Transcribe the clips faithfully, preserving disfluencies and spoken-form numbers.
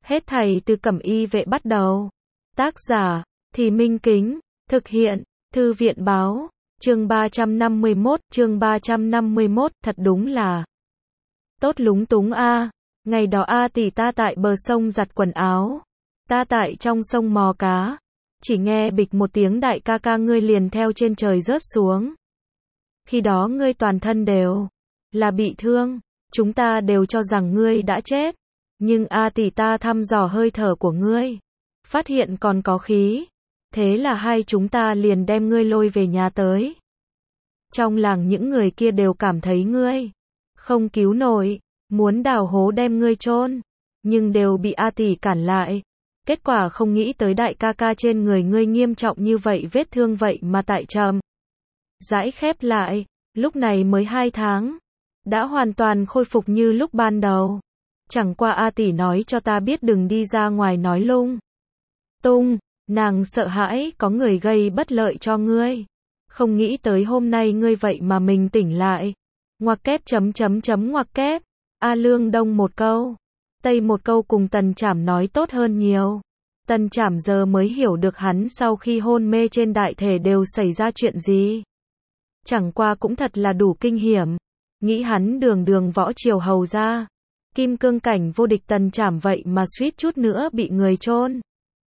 Hết thảy từ Cẩm Y Vệ bắt đầu. Tác giả, Thì Minh Kính, thực hiện, Thư viện báo, chương ba trăm năm mươi mốt, chương ba trăm năm mươi mốt, thật đúng là tốt lúng túng a. Ngày đó a tỷ ta tại bờ sông giặt quần áo, ta tại trong sông mò cá, chỉ nghe bịch một tiếng đại ca ca ngươi liền theo trên trời rớt xuống. Khi đó ngươi toàn thân đều là bị thương, chúng ta đều cho rằng ngươi đã chết, nhưng a tỷ ta thăm dò hơi thở của ngươi, phát hiện còn có khí, thế là hai chúng ta liền đem ngươi lôi về nhà tới. Trong làng những người kia đều cảm thấy ngươi không cứu nổi, muốn đào hố đem ngươi chôn, nhưng đều bị a tỷ cản lại. Kết quả không nghĩ tới đại ca ca trên người ngươi nghiêm trọng như vậy, vết thương vậy mà tại chậm rãi khép lại, lúc này mới hai tháng, đã hoàn toàn khôi phục như lúc ban đầu. Chẳng qua a tỷ nói cho ta biết đừng đi ra ngoài nói lung tung, nàng sợ hãi có người gây bất lợi cho ngươi. Không nghĩ tới hôm nay ngươi vậy mà mình tỉnh lại. Ngoặc kép chấm chấm chấm ngoặc kép. A Lương Đông một câu, Tây một câu cùng Tần Trảm nói tốt hơn nhiều. Tần Trảm giờ mới hiểu được hắn sau khi hôn mê trên đại thể đều xảy ra chuyện gì. Chẳng qua cũng thật là đủ kinh hiểm. Nghĩ hắn đường đường võ triều hầu ra, kim cương cảnh vô địch Tần Trảm vậy mà suýt chút nữa bị người chôn.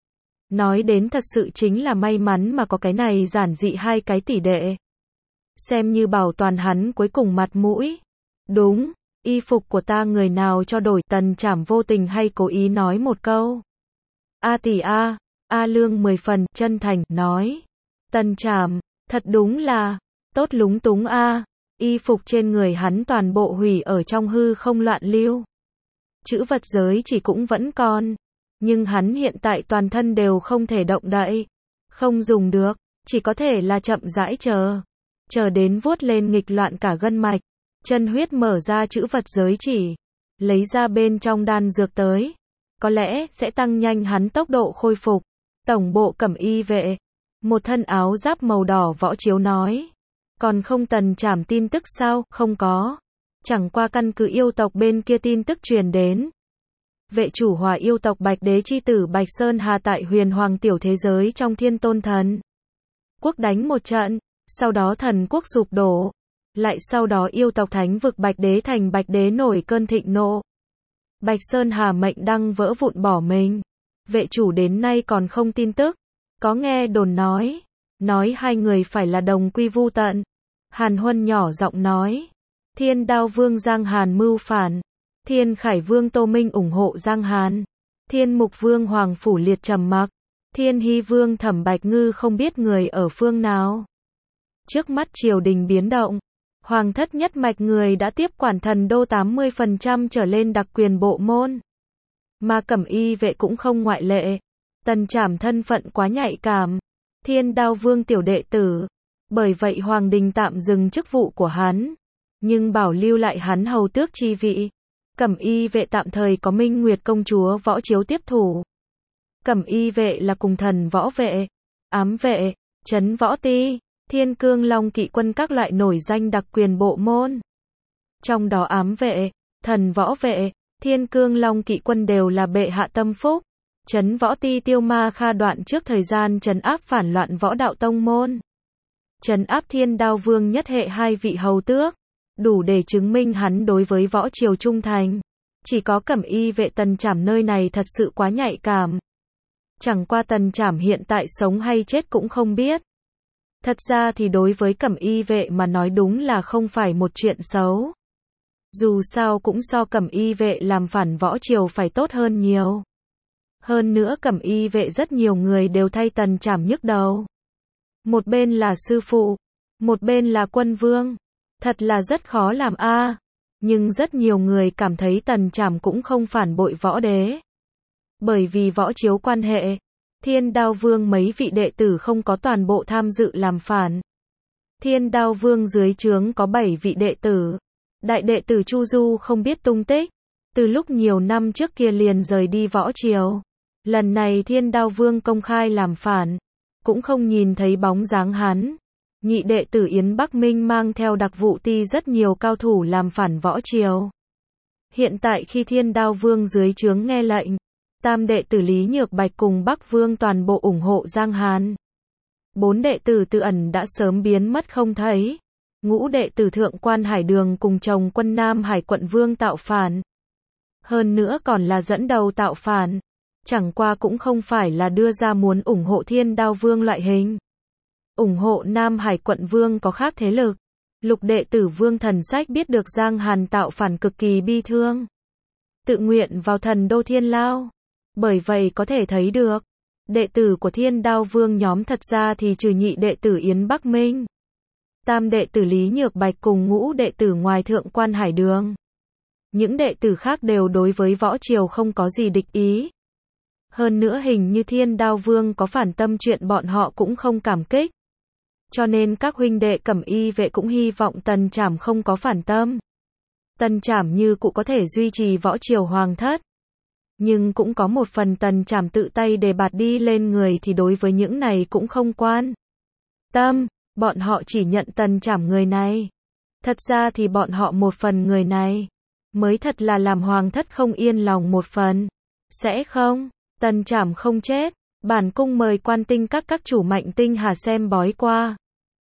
Nói đến thật sự chính là may mắn mà có cái này giản dị hai cái tỷ đệ. Xem như bảo toàn hắn cuối cùng mặt mũi. Đúng, y phục của ta người nào cho đổi? Tần Trảm vô tình hay cố ý nói một câu. A tỷ a, A Lương mười phần chân thành nói. Tần Trảm, thật đúng là tốt lúng túng a. Y phục trên người hắn toàn bộ hủy ở trong hư không loạn lưu. Chữ vật giới chỉ cũng vẫn còn, nhưng hắn hiện tại toàn thân đều không thể động đậy, không dùng được, chỉ có thể là chậm rãi chờ, chờ đến vuốt lên nghịch loạn cả gân mạch. Chân Huyết mở ra chữ vật giới chỉ, lấy ra bên trong đan dược tới, có lẽ sẽ tăng nhanh hắn tốc độ khôi phục. Tổng bộ Cẩm Y Vệ, một thân áo giáp màu đỏ võ chiếu nói. Còn không? Tần Trảm tin tức sao? Không có. Chẳng qua căn cứ yêu tộc bên kia tin tức truyền đến. Vệ chủ Hỏa yêu tộc Bạch Đế chi tử Bạch Sơn Hà tại huyền hoàng tiểu thế giới trong Thiên Tôn Thần Quốc đánh một trận, sau đó thần quốc sụp đổ. Lại sau đó yêu tộc thánh vực Bạch Đế thành Bạch Đế nổi cơn thịnh nộ. Bạch Sơn Hà mệnh đăng vỡ vụn bỏ mình. Vệ chủ đến nay còn không tin tức. Có nghe đồn nói, nói hai người phải là đồng quy vu tận. Hàn Huân nhỏ giọng nói. Thiên Đao Vương Giang Hàn mưu phản. Thiên Khải Vương Tô Minh ủng hộ Giang Hàn. Thiên Mục Vương Hoàng Phủ Liệt trầm mặc. Thiên Hy Vương Thẩm Bạch Ngư không biết người ở phương nào. Trước mắt triều đình biến động. Hoàng thất nhất mạch người đã tiếp quản thần đô tám mươi phần trăm trở lên đặc quyền bộ môn. Mà Cẩm Y Vệ cũng không ngoại lệ. Tần Trảm thân phận quá nhạy cảm. Thiên Đao Vương tiểu đệ tử. Bởi vậy Hoàng đình tạm dừng chức vụ của hắn, nhưng bảo lưu lại hắn hầu tước chi vị. Cẩm Y Vệ tạm thời có Minh Nguyệt công chúa võ chiếu tiếp thủ. Cẩm Y Vệ là cùng thần võ vệ, ám vệ, trấn võ ti, thiên cương long kỵ quân các loại nổi danh đặc quyền bộ môn. Trong đó ám vệ, thần võ vệ, thiên cương long kỵ quân đều là bệ hạ tâm phúc. Trấn võ ti Tiêu Ma Kha đoạn trước thời gian trấn áp phản loạn võ đạo tông môn, trấn áp Thiên Đao Vương nhất hệ hai vị hầu tước, đủ để chứng minh hắn đối với võ triều trung thành. Chỉ có Cẩm Y Vệ Tần Trảm nơi này thật sự quá nhạy cảm. Chẳng qua Tần Trảm hiện tại sống hay chết cũng không biết. Thật ra thì đối với Cẩm Y Vệ mà nói đúng là không phải một chuyện xấu. Dù sao cũng so Cẩm Y Vệ làm phản võ triều phải tốt hơn nhiều. Hơn nữa Cẩm Y Vệ rất nhiều người đều thay Tần Trảm nhức đầu. Một bên là sư phụ, một bên là quân vương. Thật là rất khó làm a. À. Nhưng rất nhiều người cảm thấy Tần Trảm cũng không phản bội võ đế. Bởi vì võ chiếu quan hệ, Thiên Đao Vương mấy vị đệ tử không có toàn bộ tham dự làm phản. Thiên Đao Vương dưới trướng có bảy vị đệ tử. Đại đệ tử Chu Du không biết tung tích. Từ lúc nhiều năm trước kia liền rời đi võ triều. Lần này Thiên Đao Vương công khai làm phản, cũng không nhìn thấy bóng dáng hắn. Nhị đệ tử Yến Bắc Minh mang theo đặc vụ ti rất nhiều cao thủ làm phản võ triều. Hiện tại khi Thiên Đao Vương dưới trướng nghe lệnh, Tam đệ tử Lý Nhược Bạch cùng Bắc Vương toàn bộ ủng hộ Giang Hàn. Bốn đệ tử Từ Ẩn đã sớm biến mất không thấy. Ngũ đệ tử Thượng Quan Hải Đường cùng chồng quân Nam Hải quận vương tạo phản. Hơn nữa còn là dẫn đầu tạo phản. Chẳng qua cũng không phải là đưa ra muốn ủng hộ Thiên Đao Vương loại hình. Ủng hộ Nam Hải quận vương có khác thế lực. Lục đệ tử Vương Thần Sách biết được Giang Hàn tạo phản cực kỳ bi thương. Tự nguyện vào thần đô Thiên Lao. Bởi vậy có thể thấy được, đệ tử của Thiên Đao Vương nhóm thật ra thì trừ nhị đệ tử Yến Bắc Minh, tam đệ tử Lý Nhược Bạch cùng ngũ đệ tử ngoài Thượng Quan Hải Đường. Những đệ tử khác đều đối với võ triều không có gì địch ý. Hơn nữa hình như Thiên Đao Vương có phản tâm chuyện bọn họ cũng không cảm kích. Cho nên các huynh đệ Cẩm Y vệ cũng hy vọng Tần Trảm không có phản tâm. Tần Trảm như cụ có thể duy trì võ triều hoàng thất. Nhưng cũng có một phần Tần Trảm tự tay đề bạt đi lên người thì đối với những này cũng không quan tâm, bọn họ chỉ nhận Tần Trảm người này. Thật ra thì bọn họ một phần người này, mới thật là làm hoàng thất không yên lòng một phần. Sẽ không, Tần Trảm không chết, bản cung mời quan tinh các các chủ Mạnh Tinh Hà xem bói qua.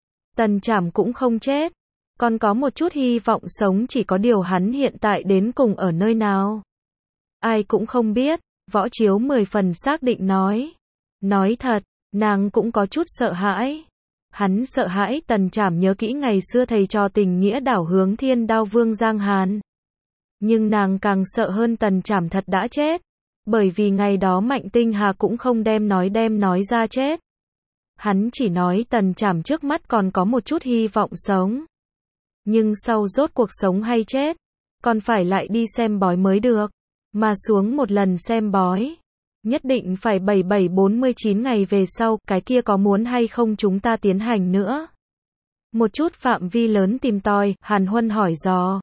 Tần Trảm cũng không chết, còn có một chút hy vọng sống, chỉ có điều hắn hiện tại đến cùng ở nơi nào. Ai cũng không biết, Võ Chiếu mười phần xác định nói. Nói thật, nàng cũng có chút sợ hãi. Hắn sợ hãi Tần Trảm nhớ kỹ ngày xưa thầy trò tình nghĩa đảo hướng Thiên Đao Vương Giang Hàn. Nhưng nàng càng sợ hơn Tần Trảm thật đã chết. Bởi vì ngày đó Mạnh Tinh Hà cũng không đem nói đem nói ra chết. Hắn chỉ nói Tần Trảm trước mắt còn có một chút hy vọng sống. Nhưng sau rốt cuộc sống hay chết, còn phải lại đi xem bói mới được. Mà xuống một lần xem bói, nhất định phải bảy bảy bốn mươi chín ngày về sau, cái kia có muốn hay không chúng ta tiến hành nữa. Một chút phạm vi lớn tìm tòi, Hàn Huân hỏi dò.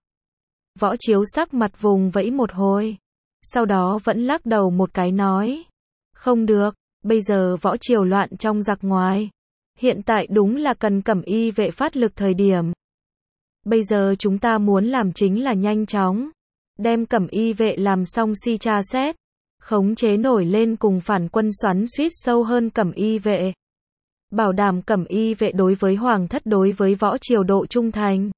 Võ Chiếu sắc mặt vùng vẫy một hồi, sau đó vẫn lắc đầu một cái nói. Không được, bây giờ võ triều loạn trong giặc ngoài. Hiện tại đúng là cần Cẩm Y vệ phát lực thời điểm. Bây giờ chúng ta muốn làm chính là nhanh chóng đem Cẩm Y vệ làm xong si tra xét, khống chế nổi lên cùng phản quân xoắn suýt sâu hơn Cẩm Y vệ. Bảo đảm Cẩm Y vệ đối với hoàng thất đối với võ triều độ trung thành.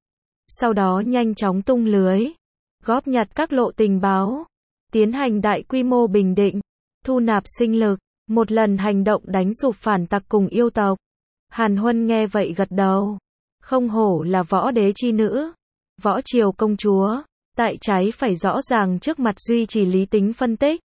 Sau đó nhanh chóng tung lưới, góp nhặt các lộ tình báo, tiến hành đại quy mô bình định, thu nạp sinh lực, một lần hành động đánh sụp phản tặc cùng yêu tộc. Hàn Huân nghe vậy gật đầu. Không hổ là võ đế chi nữ, võ triều công chúa. Tại trái phải rõ ràng trước mặt duy trì lý tính phân tích.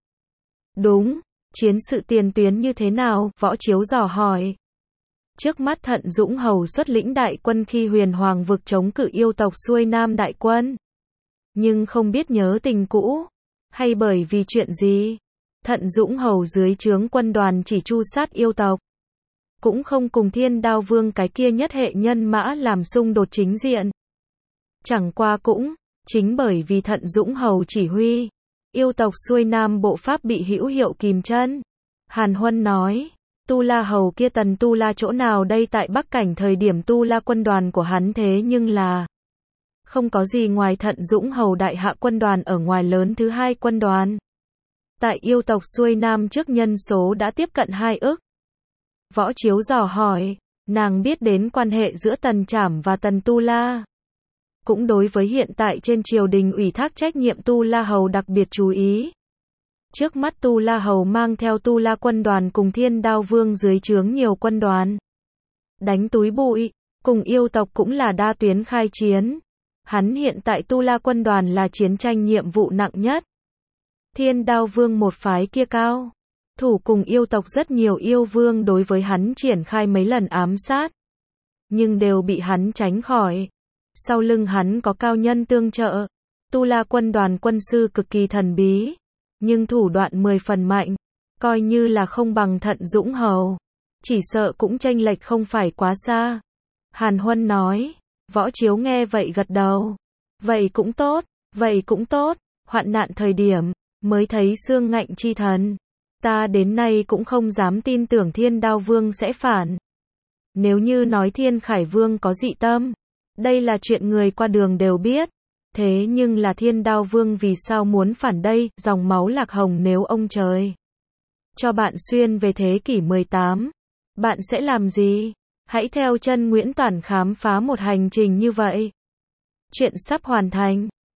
Đúng, chiến sự tiền tuyến như thế nào? Võ Chiếu dò hỏi. Trước mắt Thận Dũng Hầu xuất lĩnh đại quân khi Huyền Hoàng vực chống cự yêu tộc xuôi nam đại quân. Nhưng không biết nhớ tình cũ, hay bởi vì chuyện gì, Thận Dũng Hầu dưới trướng quân đoàn chỉ tru sát yêu tộc. Cũng không cùng Thiên Đao Vương cái kia nhất hệ nhân mã làm xung đột chính diện. Chẳng qua cũng chính bởi vì Thận Dũng Hầu chỉ huy, yêu tộc xuôi nam bộ pháp bị hữu hiệu kìm chân. Hàn Huân nói, Tu La Hầu kia Tần Tu La chỗ nào đây? Tại Bắc Cảnh thời điểm Tu La quân đoàn của hắn thế nhưng là không có gì ngoài Thận Dũng Hầu đại hạ quân đoàn ở ngoài lớn thứ hai quân đoàn. Tại yêu tộc xuôi nam trước nhân số đã tiếp cận hai ức. Võ Chiếu dò hỏi, nàng biết đến quan hệ giữa Tần Trảm và Tần Tu La. Cũng đối với hiện tại trên triều đình ủy thác trách nhiệm Tu La Hầu đặc biệt chú ý. Trước mắt Tu La Hầu mang theo Tu La quân đoàn cùng Thiên Đao Vương dưới trướng nhiều quân đoàn. Đánh túi bụi, cùng yêu tộc cũng là đa tuyến khai chiến. Hắn hiện tại Tu La quân đoàn là chiến tranh nhiệm vụ nặng nhất. Thiên Đao Vương một phái kia cao thủ cùng yêu tộc rất nhiều yêu vương đối với hắn triển khai mấy lần ám sát. Nhưng đều bị hắn tránh khỏi. Sau lưng hắn có cao nhân tương trợ. Tu La quân đoàn quân sư cực kỳ thần bí, nhưng thủ đoạn mười phần mạnh, coi như là không bằng Thận Dũng Hầu, chỉ sợ cũng chênh lệch không phải quá xa. Hàn Huân nói. Võ Chiếu nghe vậy gật đầu. Vậy cũng tốt, vậy cũng tốt, hoạn nạn thời điểm mới thấy xương ngạnh chi thần. Ta đến nay cũng không dám tin tưởng Thiên Đao Vương sẽ phản. Nếu như nói Thiên Khải Vương có dị tâm, đây là chuyện người qua đường đều biết. Thế nhưng là Thiên Đao Vương vì sao muốn phản đây, dòng máu Lạc Hồng nếu ông trời cho bạn xuyên về thế kỷ mười tám, bạn sẽ làm gì? Hãy theo chân Nguyễn Toản khám phá một hành trình như vậy. Chuyện sắp hoàn thành.